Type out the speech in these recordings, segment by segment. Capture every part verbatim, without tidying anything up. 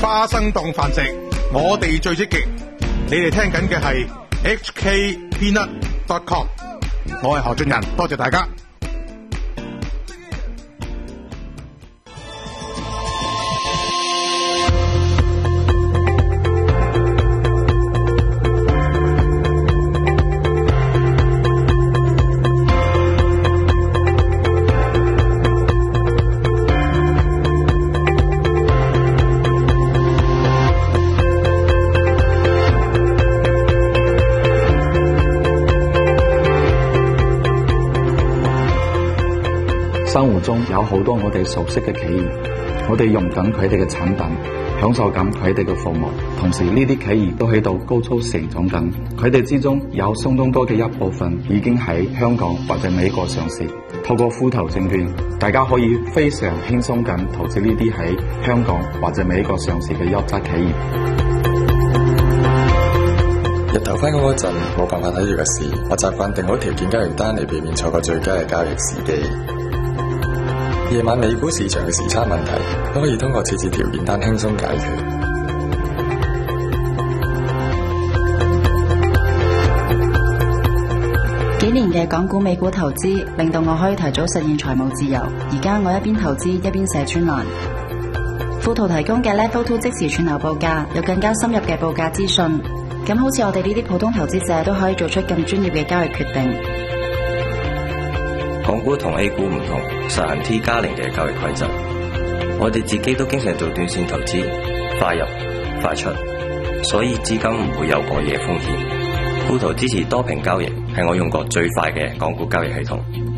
花生檔飯食，我哋最積極。你哋聽緊嘅係 H K Peanut dot com， 我係何俊仁，多謝大家。 生活中有好多我哋熟悉嘅企業，我哋用緊佢哋嘅產品，享受緊佢哋嘅服務，同時呢啲企業都喺度高速成長緊，佢哋之中有相當多嘅一部分已經喺香港或者美國上市。透過富途證券，大家可以非常輕鬆咁投資呢啲喺香港或者美國上市嘅優質企業。 日頭返工嗰陣冇辦法睇住個市，我習慣定好條件交易單嚟避免錯過最佳嘅交易時機。夜晚美股市場嘅時差問題都可以通過設置條件單輕鬆解決。 幾年嘅港股美股投資令到我可以提早實現財務自由。而家我一邊投資一邊寫專欄。富途提供嘅 Level Two 即時串流報價，有更加深入嘅報價資訊。咁好似我哋呢啲普通投資者都可以做出更專業嘅交易決定。 港股同 A 股唔同，實行 T 加零嘅交易規則。我哋自己都經常做短線投資，快入快出，所以資金唔會有過夜風險。富途支持多屏交易，係我用過最快嘅港股交易系統。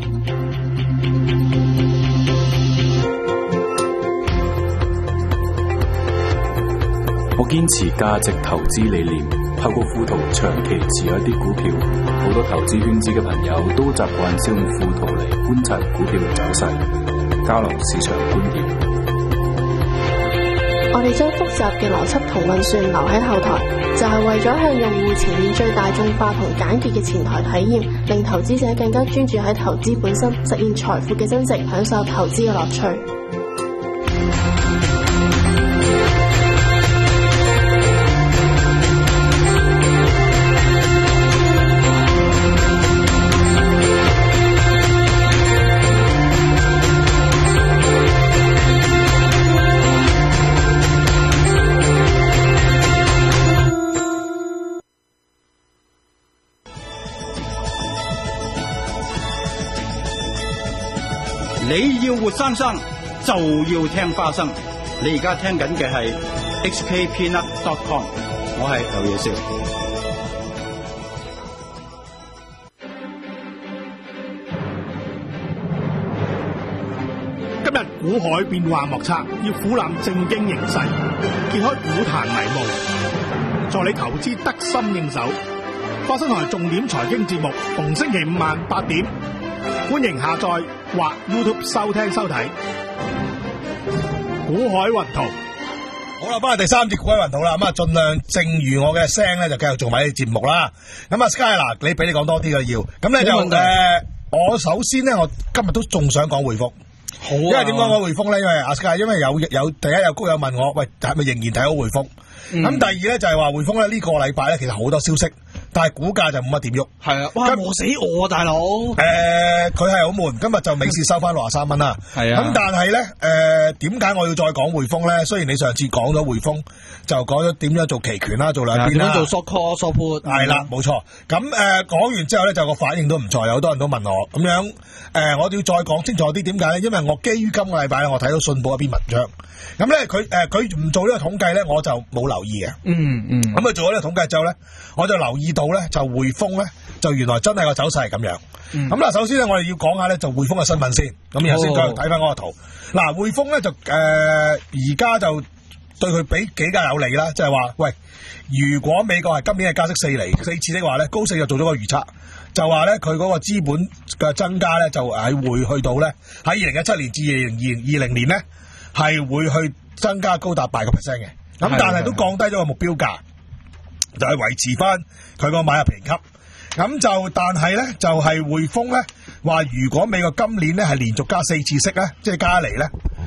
我堅持價值投資理念，透過富途長期持有一啲股票。好多投資圈子嘅朋友都習慣使用富途嚟觀察股票嘅走勢，交流市場觀點。 我哋將複雜嘅邏輯同運算留喺後台，就係為咗向用戶呈現最大眾化同簡潔嘅前台體驗，令投資者更加專注喺投資本身，實現財富嘅增值，享受投資嘅樂趣。 你要活生生就要聽花生。你而家聽緊嘅係 H K Peanut dot com， 我係劉野少。 今日股海變幻莫測，要俯覽政經形勢，揭開股壇迷霧，助你投資得心應手。花生台重點財經節目，逢星期五晚八點，歡迎下載或 YouTube 收聽收睇。股海雲圖， 好啦，翻嚟第三節股海雲圖啦，咁啊盡量正如我嘅聲咧，就繼續做埋啲節目啦。咁啊 Sky 嗱，你俾你講多啲嘅要，咁咧就誒、呃，我首先咧，我今日都仲想講匯豐。好、啊，因為點講講匯豐咧？因為阿 Sky，因為有有第一有高友問我，喂，係咪仍然睇好匯豐？咁、嗯、第二咧就係話匯豐咧呢個禮拜咧，其實好多消息。但係股價就冇乜點喐，係啊，哇，餓死我啊，大佬！誒、呃，佢係好悶，今日就美市收翻六十三蚊啦。係啊，咁但係咧，誒點解我要再講匯豐咧？雖然你上次講咗匯豐，就講咗點樣做期權啦，做兩邊啦，點樣做 short call short put，係啦，冇錯。咁誒講完之後咧，就個反應都唔錯，有好多人都問我咁樣。誒、呃，我要再講清楚啲點解咧？因為我基於今個禮拜咧，我睇到信報一篇文章，咁咧佢誒佢唔做呢個統計咧，我就冇留意嘅。嗯嗯。咁佢做咗呢個統計之後咧，我就留意到咧，就匯豐咧，就原來真係個走勢係咁樣。咁、嗯、嗱，首先咧，我哋要講下咧，就匯豐嘅新聞先。咁然後先繼續睇翻嗰個圖。嗱、哦，匯豐咧就誒而家就對佢比幾較有利啦，即係話，喂，如果美國係今年係加息四厘四次的話咧，高盛就做咗個預測，就話咧佢嗰個資本嘅增加咧就係會去到咧喺二零一七年至二零二零年咧係會去增加高達八個 percent 嘅。咁但係都降低咗個目標價，就係、是、維持翻佢個買入評級。咁就但係咧就係匯豐咧話，如果美國今年咧係連續加四次息咧，即係加嚟咧，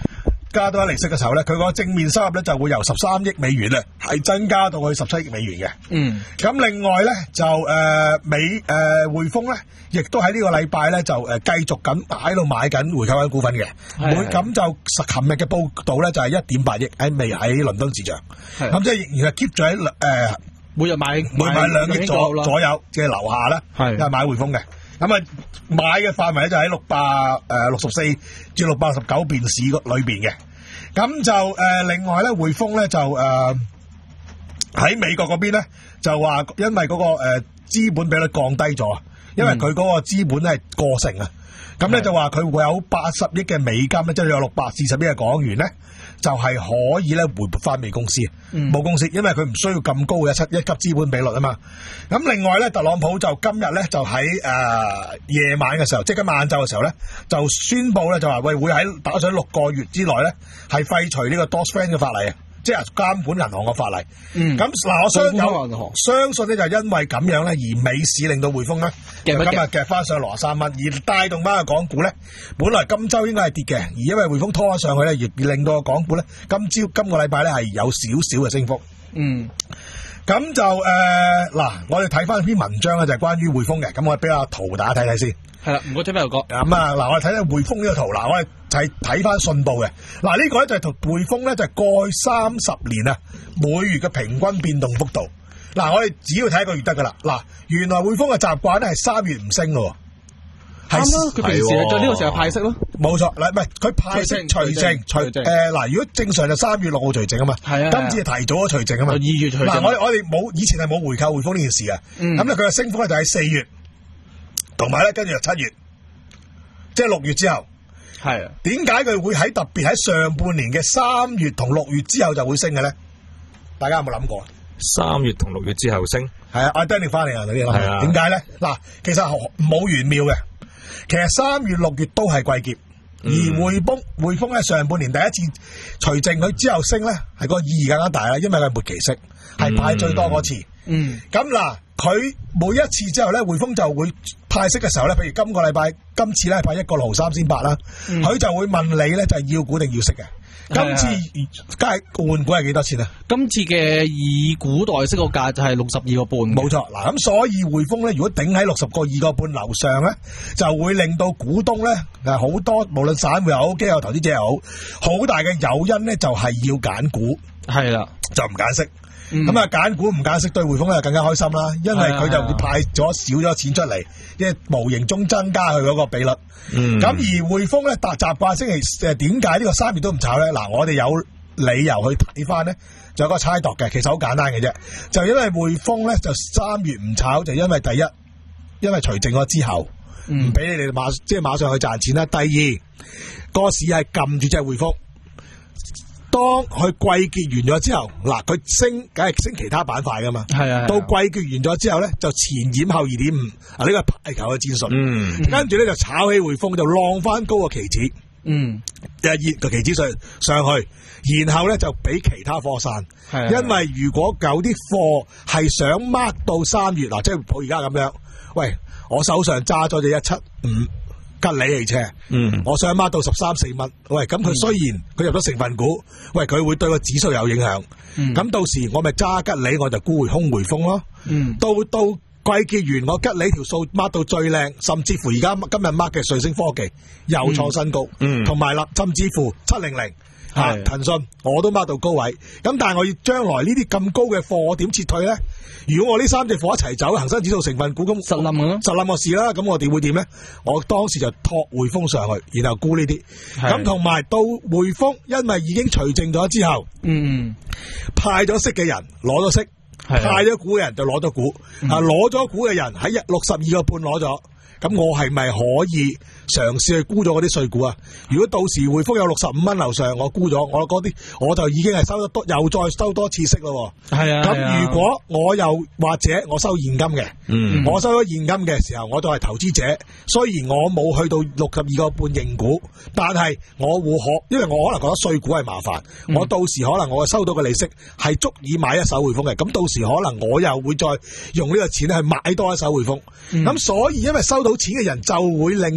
加多一利息嘅時候咧，佢個正面收入咧就會由十三億美元咧係增加到去十七億美元嘅。 嗯， 咁另外咧就誒、呃、美誒匯豐咧，亦都喺呢個禮拜咧就誒繼續緊喺度買緊回購緊股份嘅。每咁就琴日嘅報道咧就係一點八億喺未喺倫敦市場。咁即係仍然係 keep 咗喺誒每日買每買兩億左左右嘅樓下咧，係係買匯豐嘅。咁啊，買嘅範圍咧就喺六百誒六十四至六百十九便士裏邊嘅。咁就誒、呃、另外咧，匯豐咧就誒喺、呃、美國嗰邊咧就話，因為嗰、那個誒、呃、資本比率降低咗，因為佢嗰個資本咧係過剩啊。咁咧、嗯、就話佢會有八十億嘅美金咧，即係有六百四十億嘅港元咧，就係、是、可以咧回撥翻美公司，冇、嗯、公司，因為佢唔需要咁高嘅一一級資本比率啊嘛。咁另外咧，特朗普就今日咧就喺誒、呃、夜晚嘅時候，即係今晚晏晝嘅時候咧，就宣布咧就話喂會喺打上六個月之內咧係廢除呢個 Dodd-Frank 嘅法例啊，即係監管銀行嘅法例。嗯，咁嗱，我相有相信咧就係因為咁樣咧，而美市令到匯豐咧今日夾翻上六十三蚊，而帶動翻個港股咧，本來今週應該係跌嘅，而因為匯豐拖咗上去咧，而令到個港股咧今朝今個禮拜咧係有少少嘅升幅。嗯，咁就誒嗱、呃，我哋睇翻篇文章咧就係關於匯豐嘅，咁我哋俾個圖大家睇睇先。係啦，唔該，聽邊度講？咁啊，嗱，我哋睇睇匯豐呢個圖，嗱，我哋睇睇翻信報嘅，嗱，呢個咧就係同匯豐咧就係過去三十年啊每月嘅平均變動幅度。嗱，我哋只要睇一個月得噶啦。嗱，原來匯豐嘅習慣咧係三月唔升嘅，係咯，佢平時係在呢個時候派息咯。冇錯，嗱，唔係佢派息除淨除誒嗱，如果正常就三月六號除淨啊嘛，係啊，今次係提早咗除淨啊嘛，二月除淨。嗱，我我哋冇以前係冇回購匯豐呢件事嘅，咁咧佢嘅升幅咧就喺四月。同埋咧，跟住就七月，即係六月之後，係啊。點解佢會喺特別喺上半年嘅三月同六月之後就會升嘅咧？大家有冇諗過？三月同六月之後升，係啊，阿 Danny 翻嚟啊，嗰啲係啊。點解咧？嗱，其實冇玄妙嘅。其實三月六月都係季結，嗯、而匯豐匯豐咧上半年第一次除淨佢之後升咧，係個意義更加大啦，因為佢係末期息，係派最多嗰次。嗯。咁嗱。佢每一次之後咧，匯豐就會派息嘅時候咧，譬如今個禮拜今次咧派一個六毫三仙八啦，佢、嗯、就會問你咧就係、是、要股定要息嘅。今次梗係換股係幾多錢啊？今次嘅以股代息個價就係六十二個半。冇錯，嗱咁所以匯豐咧，如果頂喺六十個二個半樓上咧，就會令到股東咧誒好多，無論散戶又好，機構投資者又好，好大嘅誘因咧就係要揀股，係啦，就唔揀息。咁啊，揀股唔揀息對匯豐咧更加開心啦，因為佢就派咗少咗錢出嚟，即係無形中增加佢嗰個比率。咁、嗯、而匯豐咧，習習慣星期誒點解呢個三月都唔炒咧？嗱，我哋有理由去睇翻咧，就有個猜度嘅，其實好簡單嘅啫，就因為匯豐咧就三月唔炒，就因為第一，因為除淨咗之後唔俾、嗯、你哋馬即係馬上去賺錢啦。第二，個市係撳住隻匯豐。當佢季結完咗之後，嗱佢升，梗係升其他板塊噶嘛。係啊。到季結完咗之後咧，就前掩後二點五，啊呢個係排球嘅戰術。嗯。跟住咧就炒起匯豐，就浪翻高個期指。嗯。就熱個期指上上去，然後咧就俾其他貨散。係。因為如果有啲貨係想 mark 到三月，嗱即係我而家咁樣，喂，我手上揸咗隻一七五。吉利汽車，嗯，我想孖到十三四蚊，喂，咁佢雖然佢入咗成分股，喂，佢會對個指數有影響，咁、嗯、到時我咪揸吉利，我就沽回空匯豐咯，嗯，到到季結完，我吉利條數孖到最靚，甚至乎而家今日孖嘅瑞聲科技又創新高，嗯，同埋啦，甚至乎七零零。吓，騰訊我都孖到高位，咁但係我要將來呢啲咁高嘅貨，我點撤退咧？如果我呢三隻貨一齊走，恒生指數成分股咁實冧咯，實冧個事啦，咁我哋會點咧？我當時就托匯豐上去，然後沽呢啲，咁同埋到匯豐，因為已經除淨咗之後，嗯，派咗息嘅人攞咗息，派咗股嘅人就攞咗股，啊，攞咗股嘅人喺一六十二個半攞咗。咁我係咪可以嘗試去沽咗嗰啲碎股啊？如果到時匯豐有六十五蚊樓上，我沽咗，我嗰啲我就已經係收得多，又再收多次息咯。係啊。咁如果我又或者我收現金嘅，嗯，我收咗現金嘅時候，我都係投資者。雖然我冇去到六十二個半認股，但係我會可，因為我可能覺得碎股係麻煩，嗯、我到時可能我收到嘅利息係足以買一手匯豐嘅。咁到時可能我又會再用呢個錢去買多一手匯豐。咁、嗯、所以因為收到錢嘅人就會令到，因為佢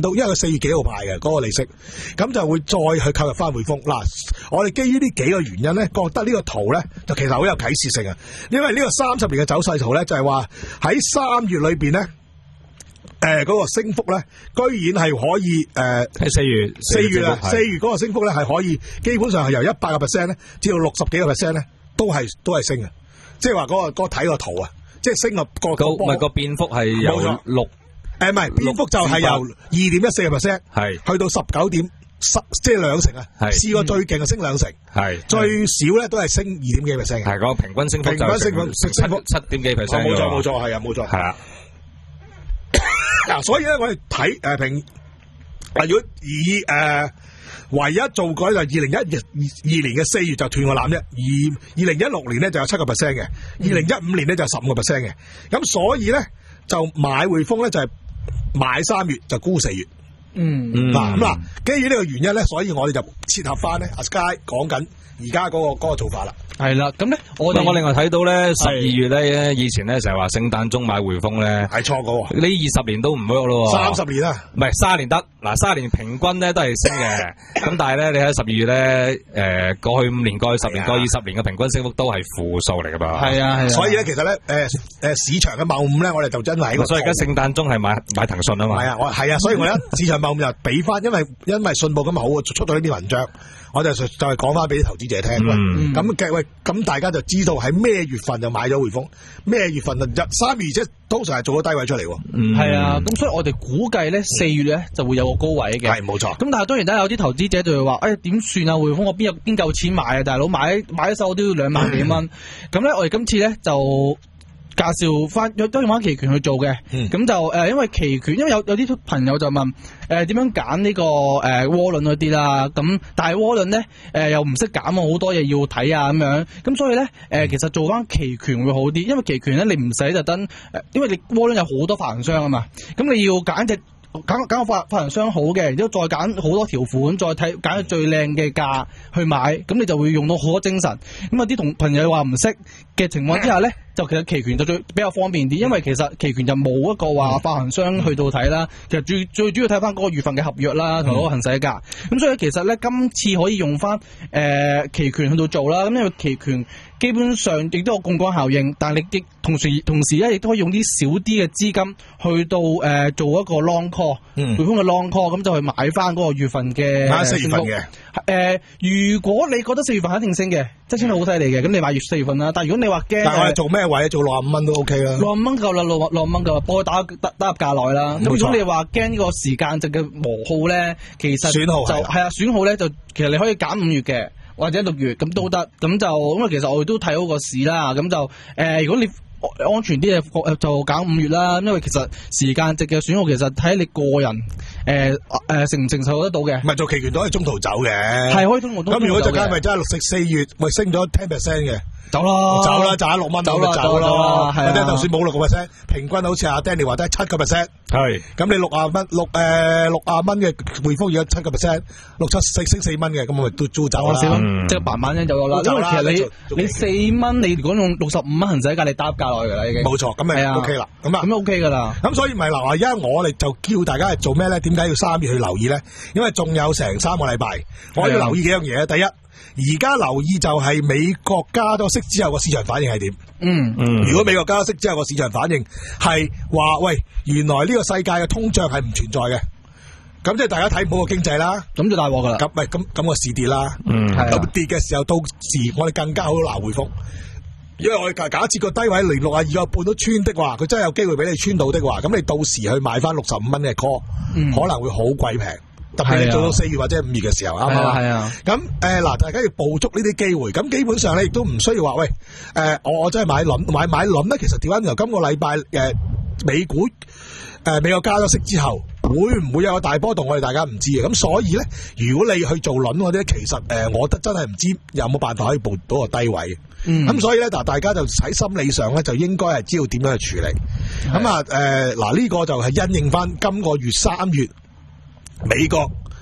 四月幾號派嘅嗰個利息，咁就會再去購入翻匯豐。嗱，我哋基於呢幾個原因咧，覺得呢個圖咧就其實好有啟示性啊，因為呢個三十年嘅走勢圖咧就係話喺三月裏邊咧，誒、呃、嗰、那個升幅咧，居然係可以誒喺四月四月啊，四月嗰個升幅咧係可以基本上係由一百個 percent 咧至到六十幾個 percent 咧，都係都係升嘅，即係話嗰個嗰睇個圖啊，即係升個個個唔係個變幅係由六。誒，唔係，變幅就係由二點一四個 percent 係去到十九點十，即係兩成啊！試過最勁就升兩成，係最少咧都係升二點幾 percent 嘅。係個平均升幅就平均升幅升幅七點幾 percent。冇錯冇錯，係啊冇錯。係啊。嗱，所以咧我哋睇誒平，嗱如果以誒、呃、唯一做改就係二零一二年嘅四月就斷個纜啫，而二零一六年咧就有七個 percent 嘅，二零一五年咧就十五個 percent 嘅。咁所以咧就買匯豐咧就係、是。買三月就沽四月，嗯，嗱咁嗱，基於呢個原因咧，所以我哋就切合翻咧阿 Sky 講緊而家嗰個嗰、嗰個做法啦。係啦，咁咧我我另外睇到咧十二月咧，以前咧成日話聖誕鐘買匯豐咧係錯嘅，呢二十年都唔 work 咯，三十年啊，唔係卅年得，嗱卅年平均咧都係升嘅，咁但係咧你喺十二月咧，誒、呃、過去五年、過去十年、過去二十年嘅平均升幅都係負數嚟噶嘛，係啊，所以咧其實咧誒誒市場嘅謬誤咧，我哋就真係喺個，所以而家聖誕鐘係買買騰訊啊嘛，係啊，我係啊，所以我一市場謬誤就俾翻，因為因為信報今日好出到呢啲文章。我就就係講翻俾啲投資者聽啦。咁嘅喂，咁大家就知道喺咩月份就買咗匯豐，咩月份就三月即通常係做咗低位出嚟。嗯，係啊。咁所以我哋估計咧四月咧就會有個高位嘅。係冇錯。咁但係當然咧有啲投資者就會話：誒點算啊？匯豐我邊有邊夠錢買啊？大佬買買一手都要兩萬幾蚊。咁咧我哋今次咧就介紹翻都用翻期權去做嘅。咁、嗯、就誒、呃，因為期權，因為有有啲朋友就問。誒點樣揀呢個誒窩輪嗰啲啦？咁但係窩輪咧誒又唔識揀啊，好多嘢要睇啊咁樣。咁所以咧誒、呃、其實做翻期權會好啲，因為期權咧你唔使特登誒，因為你窩輪有好多發行商啊嘛。咁你要揀隻揀揀個發發行商好嘅，然之後再揀好多條款，再睇揀個最靚嘅價去買，咁你就會用到好多精神。咁有啲同朋友話唔識嘅情況之下咧，就其實期權就最比較方便啲，因為其實期權就冇一個話發行商去到睇啦，其實最最主要睇翻嗰個月份嘅合約啦，同嗰個行使價。咁所以其實咧，今次可以用翻誒、呃、期權去到做啦。咁因為期權基本上亦都有槓桿效應，但係你亦同時同時咧，亦都可以用啲少啲嘅資金去到誒、呃、做一個 long call，匯豐嘅 long call，咁就去買翻嗰個月份嘅買四月份嘅。誒、呃，如果你覺得四月份一定升嘅，即係升得好犀利嘅，咁你買月四月份啦。但係如果你話驚，但係我哋做咩位？做六十五蚊都 OK 啦，六十五蚊夠啦，六六十五蚊夠啦，幫佢打打打入價內啦。咁如果你話驚呢個時間值嘅磨耗咧，其實損耗就係啊，損耗咧就其實你可以揀五月嘅或者六月咁都得。咁就因為其實我哋都睇好個市啦。咁就誒、呃，如果你安全啲嘅就揀五月啦。因為其實時間值嘅損耗其實睇你個人誒誒、呃呃、承唔承受得到嘅。唔係做期權都可以中途走嘅，係可以中途都。咁如果陣間咪真係六四四月咪升咗十 percent 嘅？走啦，走啦，賺六蚊走啦，走啦，或者就算冇六個 percent，平均好似阿 Danny 話得七個 percent，係，咁你六啊蚊六誒六啊蚊嘅匯豐而家七個 percent，六七四升四蚊嘅，咁我咪都都走啦，即係慢慢啫走咗啦。因為其實你你四蚊，你如果用六十五蚊行使價，你打入價落去噶啦已經。冇錯，咁咪 OK 啦，咁啊，咁 OK 噶啦。咁所以咪嗱，而家我哋就叫大家係做咩咧？點解要三月去留意咧？因為仲有成三個禮拜，我要留意幾樣嘢。第一。而家留意就係美國加咗息之後個市場反應係點？嗯嗯，如果美國加咗息之後個市場反應係話喂，原來呢個世界嘅通脹係唔存在嘅，咁即係大家睇唔好個經濟啦，咁就大鑊噶啦。咁咪咁咁個市跌啦，嗯，咁跌嘅時候到時我哋更加好拿匯豐，因為我哋假假設個低位零六啊二個半都穿的話，佢真係有機會俾你穿到的話，咁你到時去買翻六十五蚊嘅 call，嗯，可能會好鬼平。特別你做到四月或者五月嘅時候，啱唔啱啊？係啊。咁誒嗱，大家要捕捉呢啲機會。咁基本上咧，亦都唔需要話喂，誒、呃、我我真係買輪買買輪咧。其實調翻由今個禮拜誒美股誒、呃、美國加咗息之後，會唔會有個大波動？我哋大家唔知嘅。咁所以咧，如果你去做輪嗰啲，其實誒、呃，我覺得真係唔知有冇辦法可以捕到個低位。嗯。咁所以咧，嗱，大家就喺心理上咧，就應該係知道點樣去處理。咁啊誒嗱，呢、呃這個就係因應翻今個月三月。美國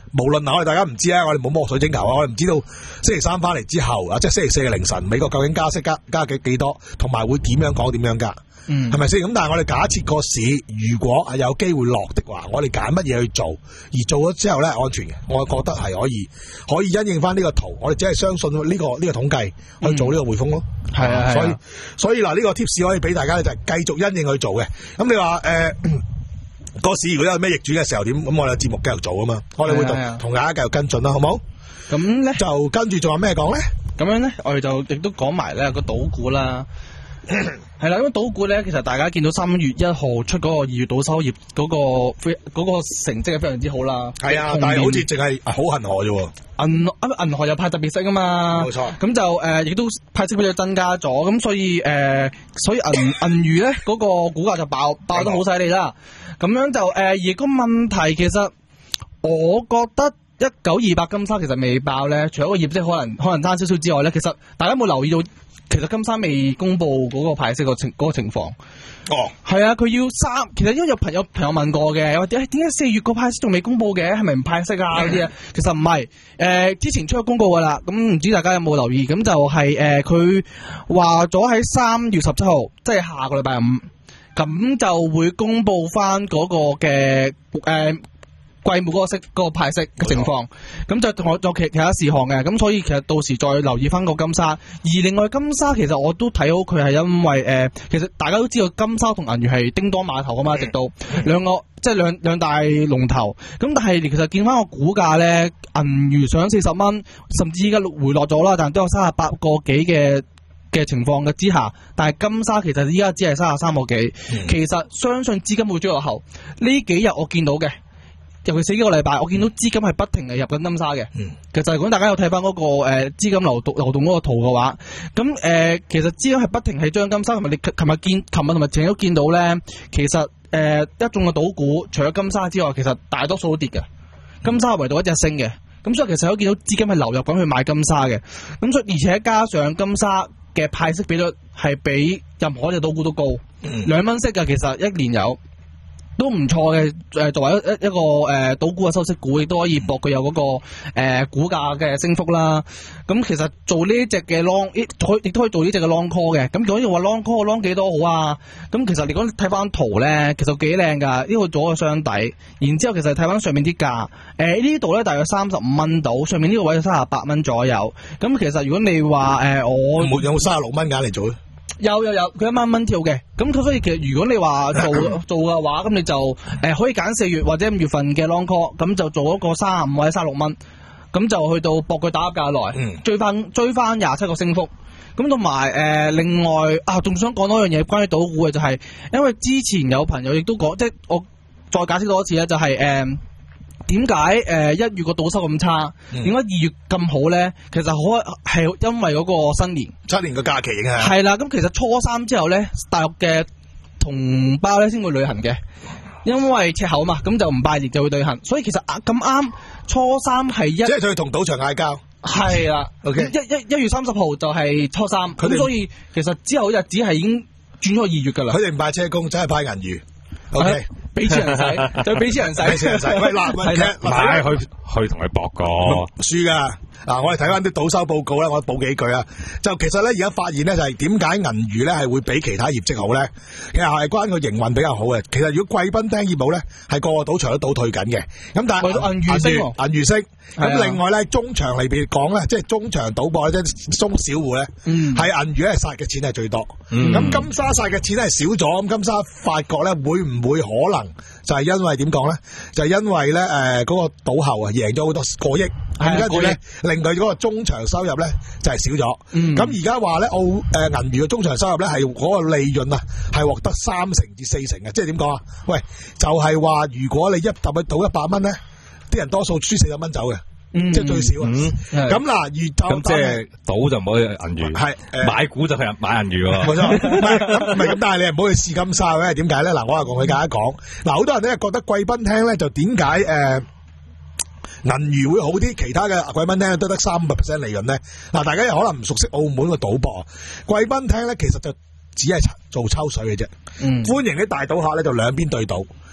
無論嗱，我哋大家唔知啊，我哋冇摸水晶球啊，我哋唔知道星期三翻嚟之後啊，即係星期四嘅凌晨，美國究竟加息加加幾幾多，同埋會點樣講點樣加，係咪先？咁但係我哋假設個市如果係有機會落的話，我哋揀乜嘢去做，而做咗之後咧安全嘅，我覺得係可以可以因應翻呢個圖，我哋只係相信呢、這個呢、這個統計去做呢個匯豐咯。係、嗯、啊，所以所以嗱呢個 tips 可以俾大家咧就係繼續因應去做嘅。咁你話誒？呃個市如果有咩逆轉嘅時候點？咁我哋節目繼續做啊嘛，我哋會同同大家繼續跟進啦，好唔好？ 咁咧就跟住仲有咩講咧？ 咁樣咧，我哋就亦都講埋咧個賭股啦。係啦，因為賭股咧，其實大家見到三月一號出嗰個二月賭收業嗰、嗰個嗰、嗰個成績係非常之好啦。係啊，但係好似淨係好恆河啫喎。銀啊銀河又派特別息啊嘛。冇錯。咁就誒，亦、呃、都派息比率增加咗，咁所以誒、呃，所以銀銀娛咧嗰個股價就爆爆得好犀利啦。咁樣就誒、呃，而個問題其實我覺得一九二八金沙其實未爆咧，除咗個業績可能可能爭少少之外咧，其實大家有冇留意到？其實金沙未公布嗰個派息個情嗰個情況。哦，係啊，佢要三，其實因為有朋友朋友問過嘅，話點解點解四月個派息仲未公布嘅，係咪唔派息啊嗰啲啊？其實唔係，誒、呃、之前出咗公告噶啦，咁唔知大家有冇留意？咁就係誒佢話咗喺三月十七號，即係下個禮拜五，咁就會公布翻嗰個嘅誒。呃季末嗰個息嗰、嗰個派息嘅情況，咁就我做其其他事項嘅，咁所以其實到時再留意翻個金沙。而另外金沙其實我都睇好佢係因為誒、呃，其實大家都知道金沙同銀娛係叮當碼頭噶嘛，直到兩個即係兩兩大龍頭。咁但係其實見翻個股價咧，銀娛上四十蚊，甚至依家回落咗啦，但係都有三十八個幾嘅嘅情況嘅之下，但係金沙其實依家只係三十三個幾。嗯、其實相信資金會追落後。呢幾日我見到嘅。尤其是幾個禮拜，我見到資金係不停係入緊金沙嘅。嗯、其實如果大家有睇翻嗰個誒資、呃、金流動流動嗰個圖嘅話，咁誒、呃、其實資金係不停係將金沙，同埋你琴日見，琴日同埋前日都見到咧，其實誒、呃、一眾嘅賭股，除咗金沙之外，其實大多數都跌嘅，金沙唯獨一隻升嘅。咁所以其實都見到資金係流入緊去買金沙嘅。咁所以而且加上金沙嘅派息比率係比任何一隻賭股都高，兩蚊、嗯、息嘅其實一年有。都唔錯嘅，誒作為一一一個誒賭股嘅收息股，亦都可以博佢有嗰、那個誒、呃、股價嘅升幅啦。咁其實做呢隻嘅 long，亦亦都可以做呢隻嘅 long call 嘅。咁如果要話 long call，long 幾多好啊？咁其實你講睇翻圖咧，其實幾靚㗎。呢個做個雙底，然之後其實睇翻上面啲價，誒、呃、呢度咧大約三十五蚊到，上面呢個位就三十八蚊左右。咁其實如果你話誒、呃、我冇有三十六蚊揀嚟做咧？ 有有有，佢一蚊蚊跳嘅，咁所以其實如果你話做做嘅話，咁你就誒、呃、可以揀四月或者五月份嘅 long call，咁就做一個三十五或者三十六蚊，咁就去到博佢打入價內，嗯、追翻追翻廿七個升幅，咁同埋誒另外啊，仲想講多樣嘢關於賭股嘅就係、是，因為之前有朋友亦都講，即係我再解釋多一次咧，就係、是、誒。呃點解誒一月個賭收咁差？點解二月咁好咧？其實可係因為嗰個新年七年嘅假期影響。 係啦，咁其實初三之後咧，大陸嘅同胞咧先會旅行嘅，因為赤口嘛，咁就唔拜年就會旅行。所以其實啊咁啱初三係一，即係佢同賭場嗌交。 係啦，OK，一一一月三十號就係初三，咁所以其實之後日子係已經轉咗二月噶啦。 佢哋唔派車公，真係派銀娛。OK。 俾錢人使，就俾錢人使， 俾錢人使。喂，嗱，喂，其實買去去同佢搏個輸噶。嗱，我哋睇翻啲賭收報告咧，我補幾句啊。就其實咧，而家發現咧，就係點解銀娛咧係會比其他業績好咧？其實係關佢營運比較好嘅。其實如果貴賓廳業務咧，係個個賭場都倒退緊嘅。咁但係銀娛升，銀娛升。咁另外咧，中場嚟邊講咧，即係中場賭博咧，即係中小戶咧，係銀娛咧殺嘅錢係最多。咁金沙殺嘅錢係少咗。咁金沙發覺咧，會唔會可能就係因為點講咧？就係因為咧，誒嗰個賭後啊，贏咗好多過億，咁跟住咧。令佢嗰個中場收入咧就係、是、少咗，咁而家話咧澳誒銀娛嘅中場收入咧係嗰個利潤啊係獲得三成至四成嘅，即係點講啊？喂，就係、是、話如果你一抌去賭一百蚊咧，啲人多數輸四十蚊走嘅，嗯、即係最少啊。咁嗱、嗯，越咁即係賭就唔好去銀娛，係、呃、買股就去買銀娛喎。冇錯， 唔係咁，唔係咁，但係你唔好去試金沙嘅，點解咧？嗱，我又同佢大家講，嗱，好多人咧覺得貴賓廳咧就點解誒？呃銀娛會好啲，其他嘅貴賓廳都得三百 percent 利潤咧。嗱，大家又可能唔熟悉澳門嘅賭博，貴賓廳咧其實就只係做抽水嘅啫。嗯，歡迎啲大賭客咧就兩邊對賭。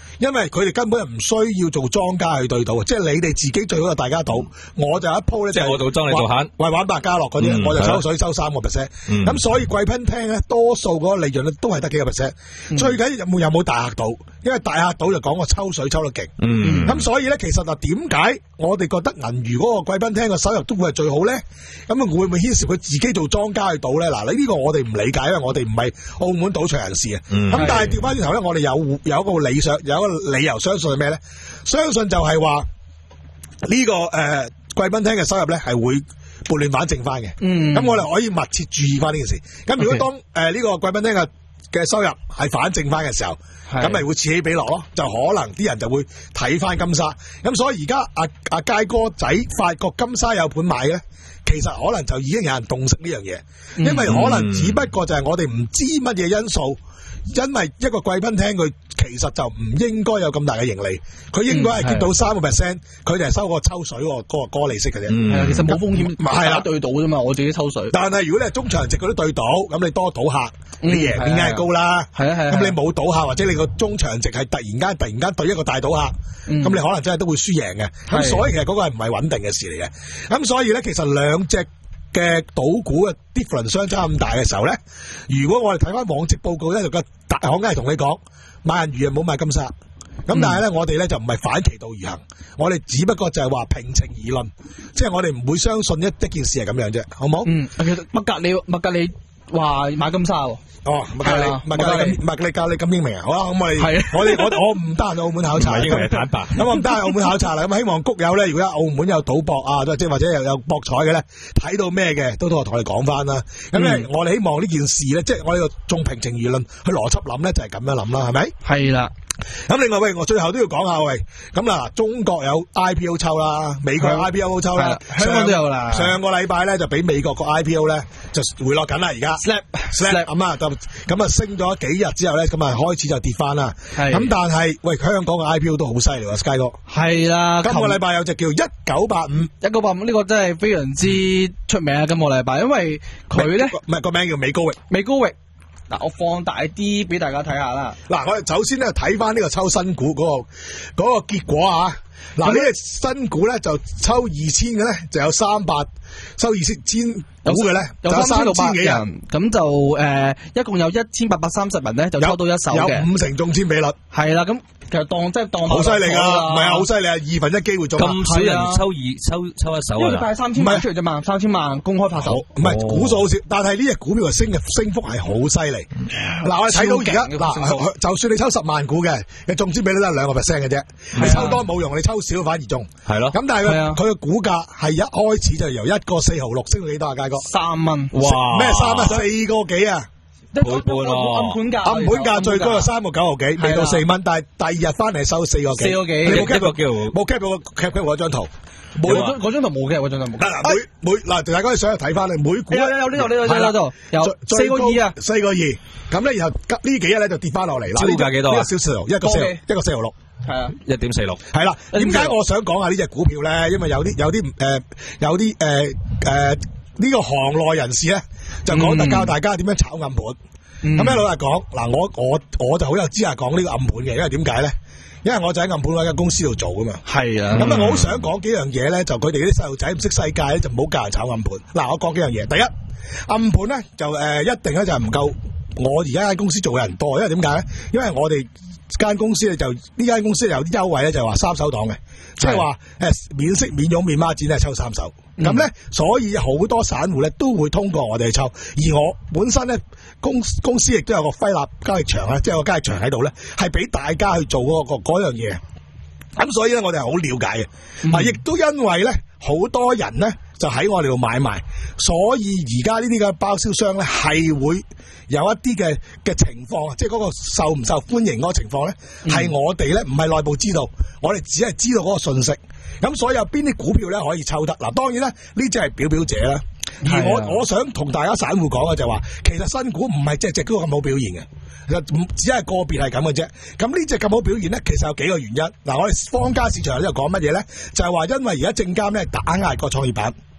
因為佢哋根本係唔需要做莊家去對賭，即係你哋自己最好就大家賭，我就有一鋪咧， 即係我做莊你做閒， 喂玩百家樂嗰啲，我就收水收三個 percent，咁所以貴賓廳咧多數嗰個利潤咧都係得幾個 percent，最緊要有冇有冇大客賭，因為大客賭就講個抽水抽得勁，咁所以咧其實啊點解我哋覺得銀娛嗰個貴賓廳嘅收入都會係最好咧？咁啊會唔會牽涉佢自己做莊家去賭咧？嗱，呢個我哋唔理解，因為我哋唔係澳門賭場人士啊。咁但係調翻轉頭咧，我哋有有一個理想，有一個理由相信係咩咧？相信就係話呢個誒貴賓廳嘅收入咧係會撥亂反正翻嘅。咁、嗯、我哋可以密切注意翻呢件事。咁如果當誒呢、呃這個貴賓廳嘅嘅收入係反正翻嘅時候，咁咪會此起彼落咯。就可能啲人就會睇翻金沙。咁所以而家阿阿佳哥仔發覺金沙有盤買咧，其實可能就已經有人洞悉呢樣嘢，因為可能只不過就係我哋唔知乜嘢因素。因為一個貴賓廳佢其實就唔應該有咁大嘅盈利，佢應該係跌到三個 percent， 佢哋係收個抽水嗰個嗰個利息嘅啫。 係啊，其實冇風險，係啦對賭啫嘛，我自己抽水。 但係如果你係中長值嗰啲對賭，咁你多賭客，你贏點解係高啦？係啊係啊。咁你冇賭客或者你個中長值係突然間突然間對一個大賭客，咁你可能真係都會輸贏嘅。咁所以其實嗰個係唔係穩定嘅事嚟嘅。咁所以咧，其實兩隻嘅賭股嘅 difference 相差咁大嘅時候咧，如果我哋睇翻網值報告咧，就個大行梗係同你講買銀娛啊，唔好買金沙。咁、嗯、但係咧，我哋咧就唔係反其道而行，我哋只不過就係話平情而論，即係我哋唔會相信一一件事係咁樣啫，好唔好？ 嗯，其實麥格里麥格里話買金沙喎。 哦，麥格里，麥格里，麥格里教你咁英明啊！好啦，咁我哋，我哋我我唔得閒去澳門考察， 應該係坦白。 咁我唔得閒去澳門考察啦。咁希望谷友咧，如果喺澳門有賭博啊，即係或者有有博彩嘅咧，睇到咩嘅，都都同我哋講翻啦。咁咧、嗯，我哋希望呢件事咧，即係我哋仲平情而論去邏輯諗咧，就係咁樣諗啦，係咪？ 係啦。 咁另外喂，我最後都要講下喂，咁嗱，中國有 I P O 抽啦，美國有 I P O 抽啦， 香港都有啦。 上個禮拜咧就俾美國個 I P O 咧就回落緊啦，而家 slap slap 咁啊，就咁啊升咗幾日之後咧，咁啊開始就跌翻啦。咁但係喂，香港嘅 I P O 都好犀利喎 ，Sky 哥。 係啦， 今個禮拜有隻叫一九八五， 一九八五呢個真係非常之出名啊！今個禮拜，因為佢咧唔係個名叫美高域， 美高域。嗱，我放大啲俾大家睇下啦。 嗱，我哋首先咧睇翻呢個抽新股嗰、嗰個嗰、嗰個結果啊。嗱，呢隻新股咧就抽二千嘅咧，就有三百收二千股嘅咧， 有三千六百幾人，咁就誒、呃，一共有一千八百三十人咧，就抽到一手嘅， 有五成中籤比率。 係啦，咁其實當即係當好犀利噶，唔係啊，好犀利啊，二分一機會中。 咁少人抽二抽抽一手啊！ 因為佢帶三千萬出嚟啫嘛，三千萬公開發售， 唔係股數好少，但係呢隻股票嘅升嘅升幅係好犀利。嗱，我哋睇到而家嗱，就算你抽十萬股嘅，你中籤比率都係兩個 percent 嘅啫，你抽多冇用，你抽少反而中。 係咯， 咁但係佢佢嘅股價係一開始就由一個四毫六升到幾多啊？佳哥三蚊， 哇！咩三蚊？四個幾啊？ 倍半咯， 暗盤價， 暗盤價最高係三個九毫幾，未到四蚊，但係第二日翻嚟收四個幾， 四個幾。 你冇 cap 到冇 cap 到 cap cap 嗰張圖， 冇嗰張圖冇嘅，嗰張圖冇。 嗱每每嗱，大家想去睇翻你每股有有有呢度呢度呢度有四個二啊， 四個二。咁咧，然後呢幾日咧就跌翻落嚟啦。 招價幾多啊？ 一個小時一個四一個四毫六。 係啊， 一點四六。 係啦，點解我想講下呢隻股票咧？因為有啲有啲誒有啲誒誒呢個行內人士咧就講得教大家點樣炒暗盤。咁咧老實講，嗱我我我就好有資格講呢個暗盤嘅，因為點解咧？因為我就喺暗盤嗰間公司度做噶嘛。係啊。咁啊，我好想講幾樣嘢咧，就佢哋啲細路仔唔識世界咧，就唔好教人炒暗盤。嗱，我講幾樣嘢。第一，暗盤咧就誒、呃、一定咧就係唔夠我而家喺公司做嘅人多，因為點解咧？因為我哋間公司咧就呢間公司有啲優惠咧，就係話三手檔嘅，即係話誒免息免佣免孖展咧抽三手。咁咧、嗯，所以好多散戶咧都會通過我哋去抽，而我本身咧公公司亦都有個輝立交易場咧，即係有個交易場喺度咧，係俾大家去做嗰、嗰個嗰樣嘢。咁所以咧，我哋係好了解嘅，啊、嗯，亦都因為咧，好多人咧就喺我哋度買賣，所以而家呢啲嘅包銷商咧係會有一啲嘅嘅情況，即係嗰個受唔受歡迎嗰個情況咧，係、嗯、我哋咧唔係內部知道，我哋只係知道嗰個信息。咁所以有邊啲股票咧可以抽得？嗱，當然啦，呢只係表表者啦。而我、啊、我想同大家散戶講嘅就係話，其實新股唔係隻隻都咁好表現嘅，只係個別係咁嘅啫。咁呢隻咁好表現咧，其實有幾個原因。嗱，我哋坊間市場喺度講乜嘢咧？就係話因為而家證監咧打壓個創業板，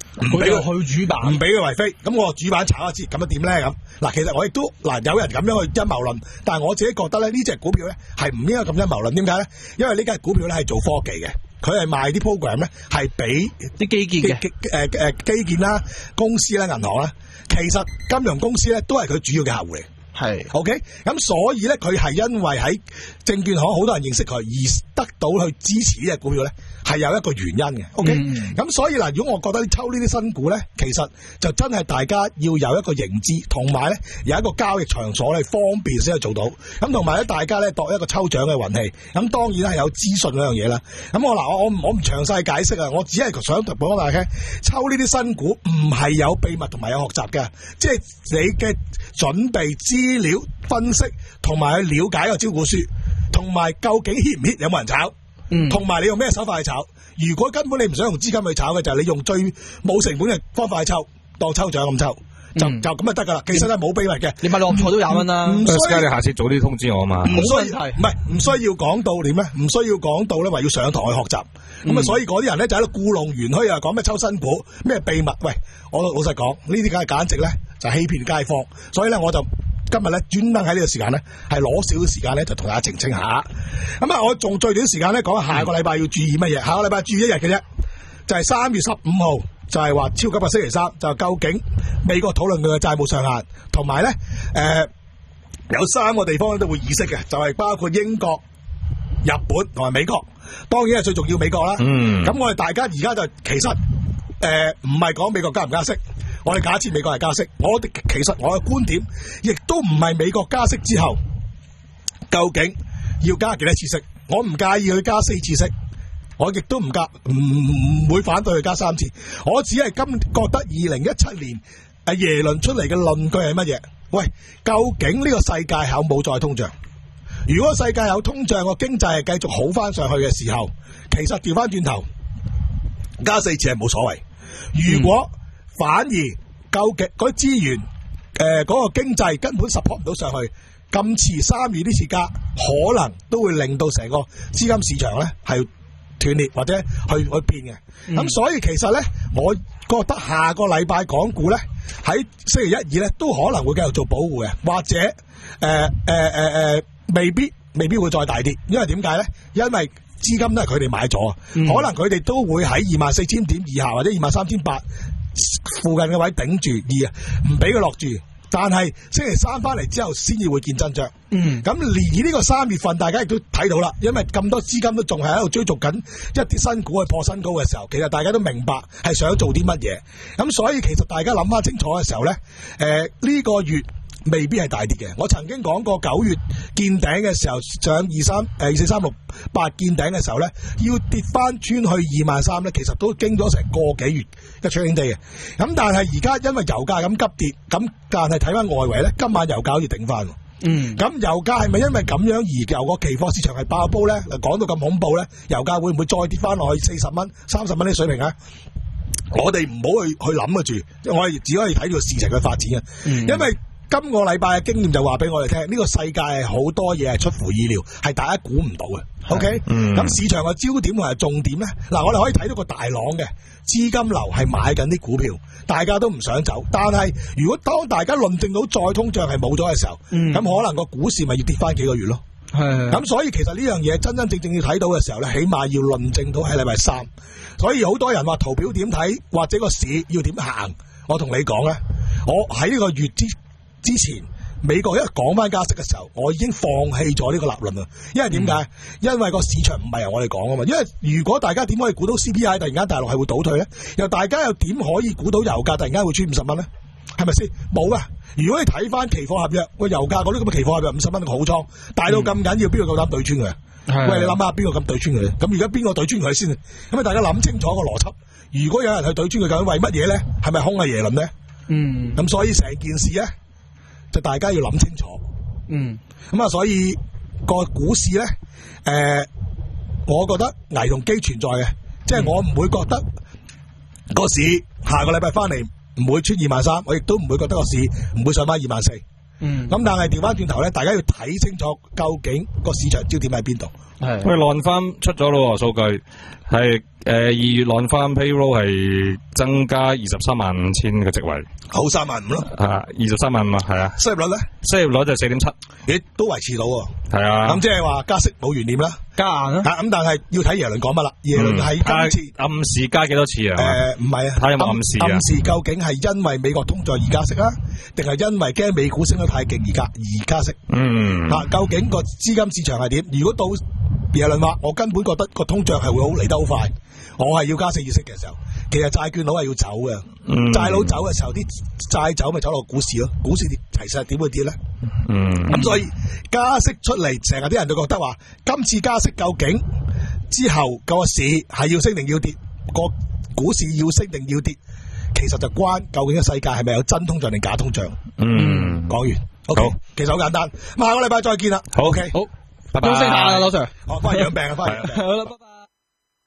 唔俾佢去主板， 唔俾佢圍飛，咁我主板炒一節，咁樣點咧咁？嗱，其實我亦都嗱有人咁樣去陰謀論，但係我自己覺得咧呢隻股票咧係唔應該咁陰謀論，點解咧？因為呢間股票咧係做科技嘅，佢係賣啲 program 咧係俾啲基建嘅， 誒誒基建啦、公司啦、銀行啦，其實金融公司咧都係佢主要嘅客戶嚟。 係 ，OK，咁所以咧，佢係因為喺證券行好多人認識佢，而得到去支持呢隻股票咧，係有一個原因嘅。OK，咁、嗯、所以嗱，如果我覺得抽呢啲新股咧，其實就真係大家要有一個認知，同埋咧有一個交易場所咧方便先去做到。咁同埋咧，大家咧度一個抽獎嘅運氣。咁當然係有資訊嗰樣嘢啦。咁我嗱，我我唔我唔詳細解釋啊，我只係想同大家聽，抽呢啲新股唔係有秘密同埋有學習嘅，即係你嘅準備資料分析同埋去了解個招股書，同埋究竟 hit 唔 hit 有冇人炒，同、嗯、埋你用咩手法去炒。如果根本你唔想用資金去炒嘅，就係、是、你用最冇成本嘅方法去抽，當抽獎咁抽，就、嗯、就咁就得噶啦。其實係冇秘密嘅， 你買六合彩都廿蚊啦。 唔需要你下次早啲通知我啊嘛。 唔需要，唔係唔需要講到點咧？唔需要講到咧，話要上堂去學習。咁、嗯、啊，所以嗰啲人咧就喺度故弄玄虛啊，講咩抽新股咩秘密。喂，我老實講，呢啲梗係簡直咧就欺騙街坊。所以咧，我就。今日咧專登喺呢個時間咧，係攞少少時間咧，就同大家澄清下。咁啊，我仲最短時間咧講下個禮拜要注意乜嘢？下個禮拜注意一日嘅啫，就係三月十五號，就係話超級嘅星期三，就究竟美國討論佢嘅債務上限，同埋咧誒有三個地方都會議息嘅，就係、是、包括英國、日本同埋美國。當然係最重要美國啦。嗯。咁我哋大家而家就其實誒唔係講美國加唔加息。我哋假設美國係加息，我哋其實我嘅觀點亦都唔係美國加息之後究竟要加幾多次息，我唔介意佢加四次息，我亦都唔加唔唔會反對佢加三次，我只係今覺得二零一七年阿耶倫出嚟嘅論據係乜嘢？喂，究竟呢個世界有冇再通脹？如果世界有通脹，個經濟係繼續好翻上去嘅時候，其實調翻轉頭加四次係冇所謂。如果、嗯反而究竟嗰啲資源，誒、呃、嗰、那個經濟根本 support 唔到上去，咁遲三月呢次加，可能都會令到成個資金市場咧係斷裂或者去去變嘅。咁、嗯、所以其實咧，我覺得下個禮拜港股咧喺星期一二咧都可能會繼續做保護嘅，或者誒誒誒誒未必未必會再大跌，因為點解咧？因為資金都係佢哋買咗、嗯，可能佢哋都會喺二萬四千點以下或者二萬三千八。附近嘅位頂住而唔俾佢落住，但係星期三翻嚟之後先至會見真章。嗯，咁而呢個三月份大家亦都睇到啦，因為咁多資金都仲係喺度追逐緊一啲新股去破新高嘅時候，其實大家都明白係想做啲乜嘢。咁所以其實大家諗翻清楚嘅時候咧，誒、呃、呢、這個月未必係大跌嘅。我曾經講過九月見頂嘅時候，上二三誒二四三六八見頂嘅時候咧，要跌翻穿去二萬三咧，其實都經咗成個幾月嘅 trading day 嘅。咁但係而家因為油價咁急跌，咁但係睇翻外圍咧，今晚油價好似頂翻。嗯，咁油價係咪因為咁樣而由個期貨市場係爆煲咧？講到咁恐怖咧，油價會唔會再跌翻落去四十蚊、三十蚊啲水平啊？我哋唔好去去諗嘅住，我哋只可以睇到事情嘅發展啊、嗯。因為今個禮拜嘅經驗就話俾我哋聽，呢、這個世界係好多嘢係出乎意料，係大家估唔到嘅。OK，咁、嗯、市場嘅焦點同埋重點咧，嗱，我哋可以睇到個大浪嘅資金流係買緊啲股票，大家都唔想走。但係如果當大家論證到再通脹係冇咗嘅時候，咁、嗯、可能個股市咪要跌翻幾個月咯。係，咁所以其實呢樣嘢真真正正要睇到嘅時候咧，起碼要論證到喺禮拜三。所以好多人話圖表點睇，或者個市要點行，我同你講咧，我喺呢個月之之前，美國一講翻加息嘅時候，我已經放棄咗呢個立論啦。因為點解、嗯？因為個市場唔係由我哋講啊嘛。因為如果大家點可以估到 C P I 突然間大陸係會倒退咧？又大家又點可以估到油價突然間會穿五十蚊咧？係咪先？冇啊！如果你睇翻期貨合約，個油價嗰啲咁嘅期貨合約五十蚊個好倉，大到咁緊要，邊個夠膽對穿佢？喂，你諗下邊個咁對穿佢？咁而家邊個對穿佢先？咁啊，大家諗清楚個邏輯。如果有人去對穿佢，究竟為乜嘢咧？係咪空係耶倫咧？嗯。咁所以成件事咧，就大家要諗清楚。嗯。咁啊，所以個股市咧，誒、呃，我覺得危同機存在嘅，即、嗯、係、就是、我唔會覺得個市下個禮拜翻嚟唔會穿二萬三，我亦都唔會覺得個市唔會上翻二萬四。嗯，咁但係調翻轉頭咧，大家要睇清楚究竟個市場焦點喺邊度。係，喂，浪翻出咗咯，數據係誒，二月浪翻 payroll 係增加二十三萬五千個職位， 好三萬五咯。 啊，二十三萬五啊，係啊。 失業率咧？ 失業率就四點七， 咦，都維持到喎。 係啊。 咁即係話加息冇懸念啦， 加硬啦。 咁但係要睇耶倫講乜啦？耶倫係今次暗示加幾多次啊？ 誒，唔係啊， 睇有冇暗示啊？ 暗示究竟係因為美國通脹而加息啊，定係因為驚美股升得太勁而加而加息？ 嗯。 嗱，究竟個資金市場係點？如果到耶倫話我根本覺得個通脹係會好嚟得好快，我係要加四次息嘅時候，其實債券佬係要走嘅， 嗯、 債佬走嘅時候，啲債走咪走落股市咯，股市跌，其實點會跌咧？ 嗯， 咁所以加息出嚟，成日啲人都覺得話，今次加息究竟之後個市係要升定要跌，個股市要升定要跌，其實就關究竟個世界係咪有真通脹定假通脹？ 嗯， 講完 ，OK，好其實好簡單，咁下個禮拜再見啦。 好 ，OK， 好。 拜拜。 休息下啦，老 Sir。 我翻去養病啊，翻去養病。 好啦，拜拜。